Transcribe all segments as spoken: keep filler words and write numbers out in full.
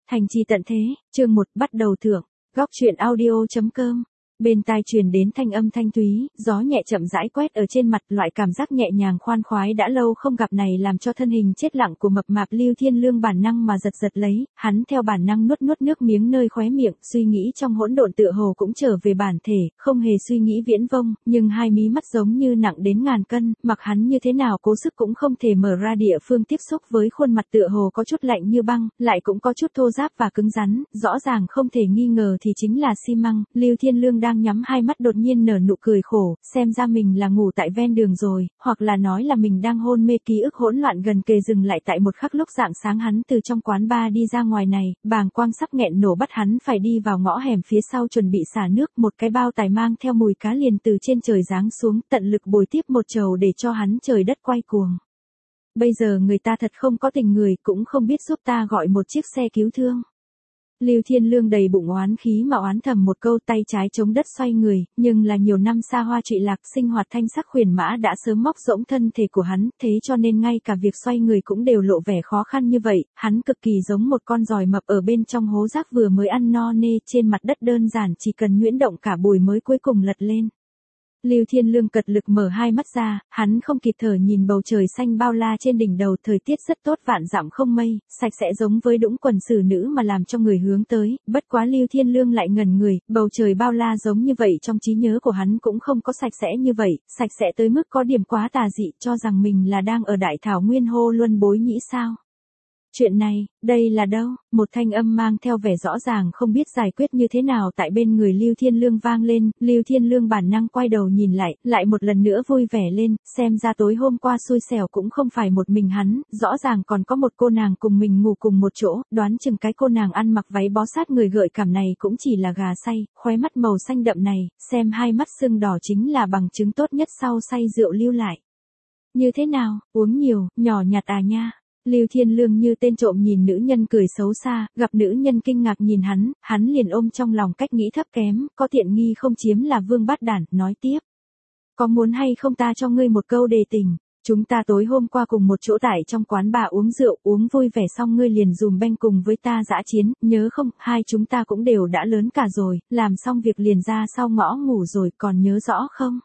Thành trì tận thế, chương một bắt đầu thưởng. Góc truyện audio.com. Bên tai truyền đến thanh âm thanh thúy, gió nhẹ chậm rãi quét ở trên mặt, loại cảm giác nhẹ nhàng khoan khoái đã lâu không gặp này làm cho thân hình chết lặng của mập mạp Lưu Thiên Lương bản năng mà giật giật lấy, hắn theo bản năng nuốt nuốt nước miếng nơi khóe miệng, suy nghĩ trong hỗn độn tựa hồ cũng trở về bản thể, không hề suy nghĩ viễn vông, nhưng hai mí mắt giống như nặng đến ngàn cân, mặc hắn như thế nào cố sức cũng không thể mở ra địa phương tiếp xúc với khuôn mặt tựa hồ có chút lạnh như băng, lại cũng có chút thô ráp và cứng rắn, rõ ràng không thể nghi ngờ thì chính là xi măng. Lưu Thiên Lương đang nhắm hai mắt đột nhiên nở nụ cười khổ, xem ra mình là ngủ tại ven đường rồi, hoặc là nói là mình đang hôn mê, ký ức hỗn loạn gần kề dừng lại tại một khắc lúc rạng sáng hắn từ trong quán bar đi ra ngoài này, bàng quang sắp nghẹn nổ bắt hắn phải đi vào ngõ hẻm phía sau chuẩn bị xả nước, một cái bao tải mang theo mùi cá liền từ trên trời giáng xuống, tận lực bồi tiếp một chầu để cho hắn trời đất quay cuồng. Bây giờ người ta thật không có tình người, cũng không biết giúp ta gọi một chiếc xe cứu thương. Lưu Thiên Lương đầy bụng oán khí mà oán thầm một câu, tay trái chống đất xoay người, nhưng là nhiều năm xa hoa trụy lạc, sinh hoạt thanh sắc huyền mã đã sớm móc rỗng thân thể của hắn, thế cho nên ngay cả việc xoay người cũng đều lộ vẻ khó khăn như vậy, hắn cực kỳ giống một con giòi mập ở bên trong hố rác vừa mới ăn no nê, trên mặt đất đơn giản chỉ cần nhuyễn động cả bùi mới cuối cùng lật lên. Lưu Thiên Lương cật lực mở hai mắt ra, hắn không kịp thở nhìn bầu trời xanh bao la trên đỉnh đầu, thời tiết rất tốt, vạn dặm không mây, sạch sẽ giống với đũng quần xử nữ mà làm cho người hướng tới, bất quá Lưu Thiên Lương lại ngẩn người, bầu trời bao la giống như vậy trong trí nhớ của hắn cũng không có sạch sẽ như vậy, sạch sẽ tới mức có điểm quá tà dị, cho rằng mình là đang ở đại thảo nguyên hô luân bối nhĩ sao. Chuyện này, đây là đâu? Một thanh âm mang theo vẻ rõ ràng không biết giải quyết như thế nào tại bên người Lưu Thiên Lương vang lên, Lưu Thiên Lương bản năng quay đầu nhìn lại, lại một lần nữa vui vẻ lên, xem ra tối hôm qua xui xẻo cũng không phải một mình hắn, rõ ràng còn có một cô nàng cùng mình ngủ cùng một chỗ, đoán chừng cái cô nàng ăn mặc váy bó sát người gợi cảm này cũng chỉ là gà say, khóe mắt màu xanh đậm này, xem hai mắt sưng đỏ chính là bằng chứng tốt nhất sau say rượu lưu lại. Như thế nào, uống nhiều, nhỏ nhặt à nha. Lưu Thiên Lương như tên trộm nhìn nữ nhân cười xấu xa, gặp nữ nhân kinh ngạc nhìn hắn, hắn liền ôm trong lòng cách nghĩ thấp kém, có tiện nghi không chiếm là vương bát đản, nói tiếp. Có muốn hay không ta cho ngươi một câu đề tình, chúng ta tối hôm qua cùng một chỗ tại trong quán bà uống rượu, uống vui vẻ xong ngươi liền dùm beng cùng với ta dã chiến, nhớ không, hai chúng ta cũng đều đã lớn cả rồi, làm xong việc liền ra sau ngõ ngủ rồi, còn nhớ rõ không?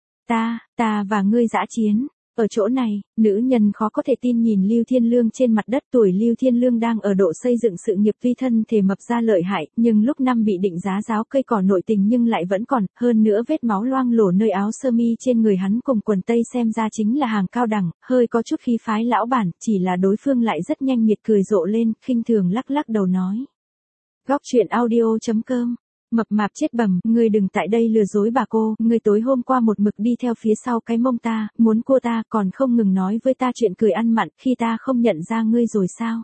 Ta, ta và ngươi dã chiến. Ở chỗ này, nữ nhân khó có thể tin nhìn Lưu Thiên Lương trên mặt đất, tuổi Lưu Thiên Lương đang ở độ xây dựng sự nghiệp, tuy thân thể mập ra lợi hại, nhưng lúc năm bị định giá giáo cây cỏ nội tình nhưng lại vẫn còn, hơn nữa vết máu loang lổ nơi áo sơ mi trên người hắn cùng quần tây xem ra chính là hàng cao đẳng, hơi có chút khí phái lão bản, chỉ là đối phương lại rất nhanh miệt cười rộ lên, khinh thường lắc lắc đầu nói. Góc truyện audio.com. Mập mạp chết bầm, ngươi đừng tại đây lừa dối bà cô, ngươi tối hôm qua một mực đi theo phía sau cái mông ta, muốn cua ta, còn không ngừng nói với ta chuyện cười ăn mặn, khi ta không nhận ra ngươi rồi sao?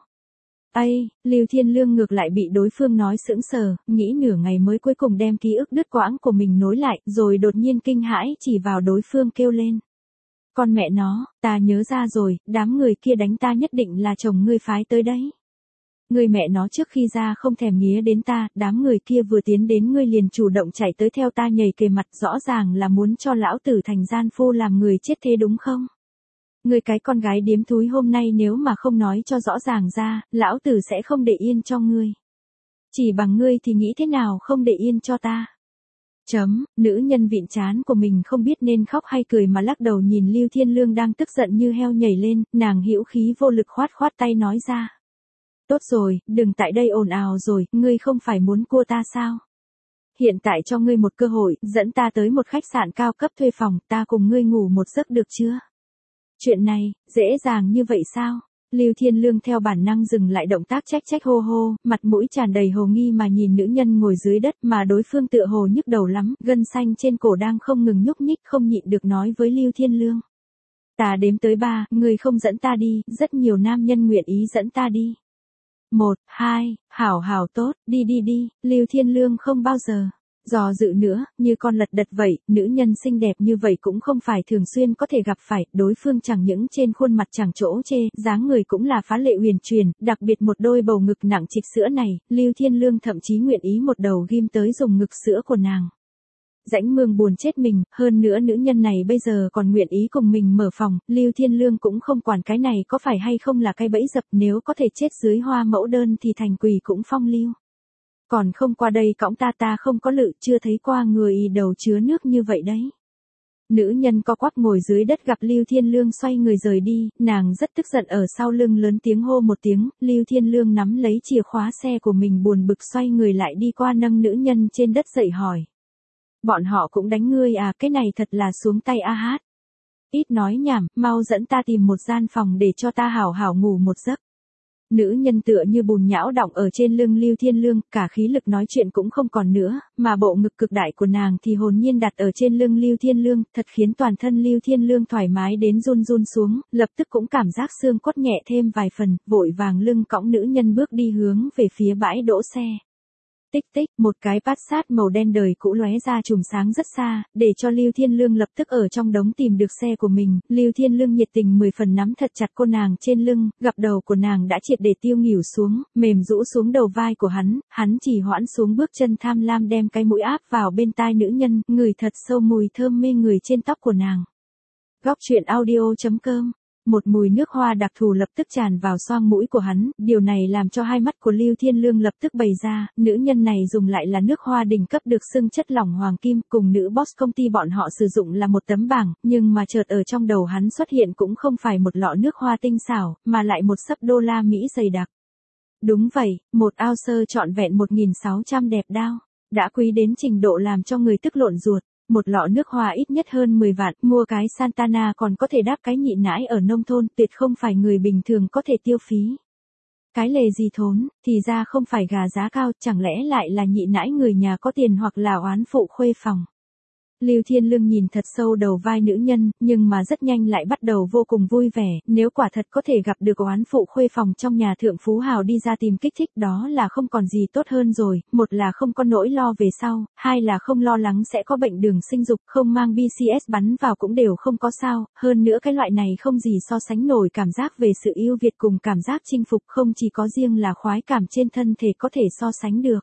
Ây, Lưu Thiên Lương ngược lại bị đối phương nói sững sờ, nghĩ nửa ngày mới cuối cùng đem ký ức đứt quãng của mình nối lại, rồi đột nhiên kinh hãi chỉ vào đối phương kêu lên. Con mẹ nó, ta nhớ ra rồi, đám người kia đánh ta nhất định là chồng ngươi phái tới đấy. Người mẹ nó trước khi ra không thèm nghía đến ta, đám người kia vừa tiến đến ngươi liền chủ động chạy tới theo ta nhảy kề mặt, rõ ràng là muốn cho lão tử thành gian phu làm người chết thế đúng không? Ngươi cái con gái điếm thúi hôm nay nếu mà không nói cho rõ ràng ra, lão tử sẽ không để yên cho ngươi. Chỉ bằng ngươi thì nghĩ thế nào không để yên cho ta? Chấm, nữ nhân vịn trán của mình không biết nên khóc hay cười mà lắc đầu nhìn Lưu Thiên Lương đang tức giận như heo nhảy lên, nàng hữu khí vô lực khoát khoát tay nói ra. Tốt rồi, đừng tại đây ồn ào rồi, ngươi không phải muốn cua ta sao? Hiện tại cho ngươi một cơ hội, dẫn ta tới một khách sạn cao cấp thuê phòng, ta cùng ngươi ngủ một giấc được chưa? Chuyện này, dễ dàng như vậy sao? Lưu Thiên Lương theo bản năng dừng lại động tác trách trách hô hô, mặt mũi tràn đầy hồ nghi mà nhìn nữ nhân ngồi dưới đất mà đối phương tựa hồ nhức đầu lắm, gân xanh trên cổ đang không ngừng nhúc nhích, không nhịn được nói với Lưu Thiên Lương. Ta đếm tới ba, ngươi không dẫn ta đi, rất nhiều nam nhân nguyện ý dẫn ta đi. Một, hai, hảo hảo tốt, đi đi đi, Lưu Thiên Lương không bao giờ dò dự nữa, như con lật đật vậy, nữ nhân xinh đẹp như vậy cũng không phải thường xuyên có thể gặp phải, đối phương chẳng những trên khuôn mặt chẳng chỗ chê, dáng người cũng là phá lệ huyền truyền, đặc biệt một đôi bầu ngực nặng trịch sữa này, Lưu Thiên Lương thậm chí nguyện ý một đầu ghim tới dùng ngực sữa của nàng. Rãnh Mương buồn chết mình, hơn nữa nữ nhân này bây giờ còn nguyện ý cùng mình mở phòng, Lưu Thiên Lương cũng không quản cái này có phải hay không là cái bẫy dập, nếu có thể chết dưới hoa mẫu đơn thì thành quỷ cũng phong lưu. Còn không qua đây cõng ta ta không có lự, chưa thấy qua người đầu chứa nước như vậy đấy. Nữ nhân co quắp ngồi dưới đất gặp Lưu Thiên Lương xoay người rời đi, nàng rất tức giận ở sau lưng lớn tiếng hô một tiếng, Lưu Thiên Lương nắm lấy chìa khóa xe của mình buồn bực xoay người lại đi qua nâng nữ nhân trên đất dậy hỏi. Bọn họ cũng đánh ngươi à, cái này thật là xuống tay a hát. Ít nói nhảm, mau dẫn ta tìm một gian phòng để cho ta hảo hảo ngủ một giấc. Nữ nhân tựa như bùn nhão đọng ở trên lưng Lưu Thiên Lương, cả khí lực nói chuyện cũng không còn nữa, mà bộ ngực cực đại của nàng thì hồn nhiên đặt ở trên lưng Lưu Thiên Lương, thật khiến toàn thân Lưu Thiên Lương thoải mái đến run run xuống, lập tức cũng cảm giác xương cốt nhẹ thêm vài phần, vội vàng lưng cõng nữ nhân bước đi hướng về phía bãi đỗ xe. Tích tích, một cái Passat màu đen đời cũ lóe ra chùm sáng rất xa, để cho Lưu Thiên Lương lập tức ở trong đống tìm được xe của mình, Lưu Thiên Lương nhiệt tình mười phần nắm thật chặt cô nàng trên lưng, gặp đầu của nàng đã triệt để tiêu nghỉu xuống, mềm rũ xuống đầu vai của hắn, hắn chỉ hoãn xuống bước chân tham lam đem cái mũi áp vào bên tai nữ nhân, ngửi thật sâu mùi thơm mê người trên tóc của nàng. Góc truyện audio chấm com. Một mùi nước hoa đặc thù lập tức tràn vào xoang mũi của hắn, điều này làm cho hai mắt của Lưu Thiên Lương lập tức bày ra, nữ nhân này dùng lại là nước hoa đỉnh cấp được xưng chất lỏng hoàng kim, cùng nữ boss công ty bọn họ sử dụng là một tấm bảng, nhưng mà chợt ở trong đầu hắn xuất hiện cũng không phải một lọ nước hoa tinh xảo, mà lại một xấp đô la Mỹ dày đặc. Đúng vậy, một ao sơ trọn vẹn một nghìn sáu trăm đẹp đao, đã quý đến trình độ làm cho người tức lộn ruột. Một lọ nước hoa ít nhất hơn mười vạn, mua cái Santana còn có thể đáp cái nhị nãi ở nông thôn, tuyệt không phải người bình thường có thể tiêu phí. Cái lề gì thốn, thì ra không phải gà giá cao, chẳng lẽ lại là nhị nãi người nhà có tiền hoặc là oán phụ khuê phòng. Lưu Thiên Lương nhìn thật sâu đầu vai nữ nhân, nhưng mà rất nhanh lại bắt đầu vô cùng vui vẻ, nếu quả thật có thể gặp được oán phụ khuê phòng trong nhà thượng phú hào đi ra tìm kích thích đó là không còn gì tốt hơn rồi, một là không có nỗi lo về sau, hai là không lo lắng sẽ có bệnh đường sinh dục, không mang bê xê ét bắn vào cũng đều không có sao, hơn nữa cái loại này không gì so sánh nổi cảm giác về sự yêu Việt cùng cảm giác chinh phục không chỉ có riêng là khoái cảm trên thân thể có thể so sánh được.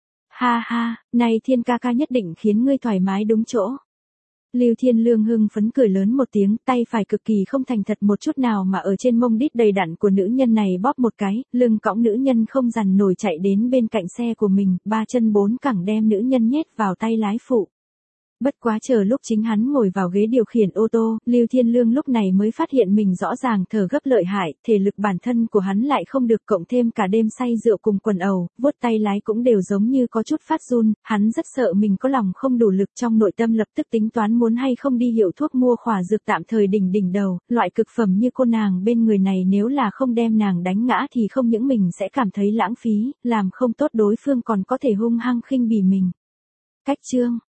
Ha ha, này Thiên ca ca nhất định khiến ngươi thoải mái đúng chỗ. Lưu Thiên Lương hưng phấn cười lớn một tiếng, tay phải cực kỳ không thành thật một chút nào mà ở trên mông đít đầy đặn của nữ nhân này bóp một cái, lưng cõng nữ nhân không dằn nổi chạy đến bên cạnh xe của mình, ba chân bốn cẳng đem nữ nhân nhét vào tay lái phụ. Bất quá chờ lúc chính hắn ngồi vào ghế điều khiển ô tô, Lưu Thiên Lương lúc này mới phát hiện mình rõ ràng thở gấp lợi hại, thể lực bản thân của hắn lại không được, cộng thêm cả đêm say rượu cùng quần ầu, vuốt tay lái cũng đều giống như có chút phát run, hắn rất sợ mình có lòng không đủ lực, trong nội tâm lập tức tính toán muốn hay không đi hiệu thuốc mua khỏa dược tạm thời đỉnh đỉnh đầu, loại cực phẩm như cô nàng bên người này nếu là không đem nàng đánh ngã thì không những mình sẽ cảm thấy lãng phí, làm không tốt đối phương còn có thể hung hăng khinh bỉ mình. Cách chương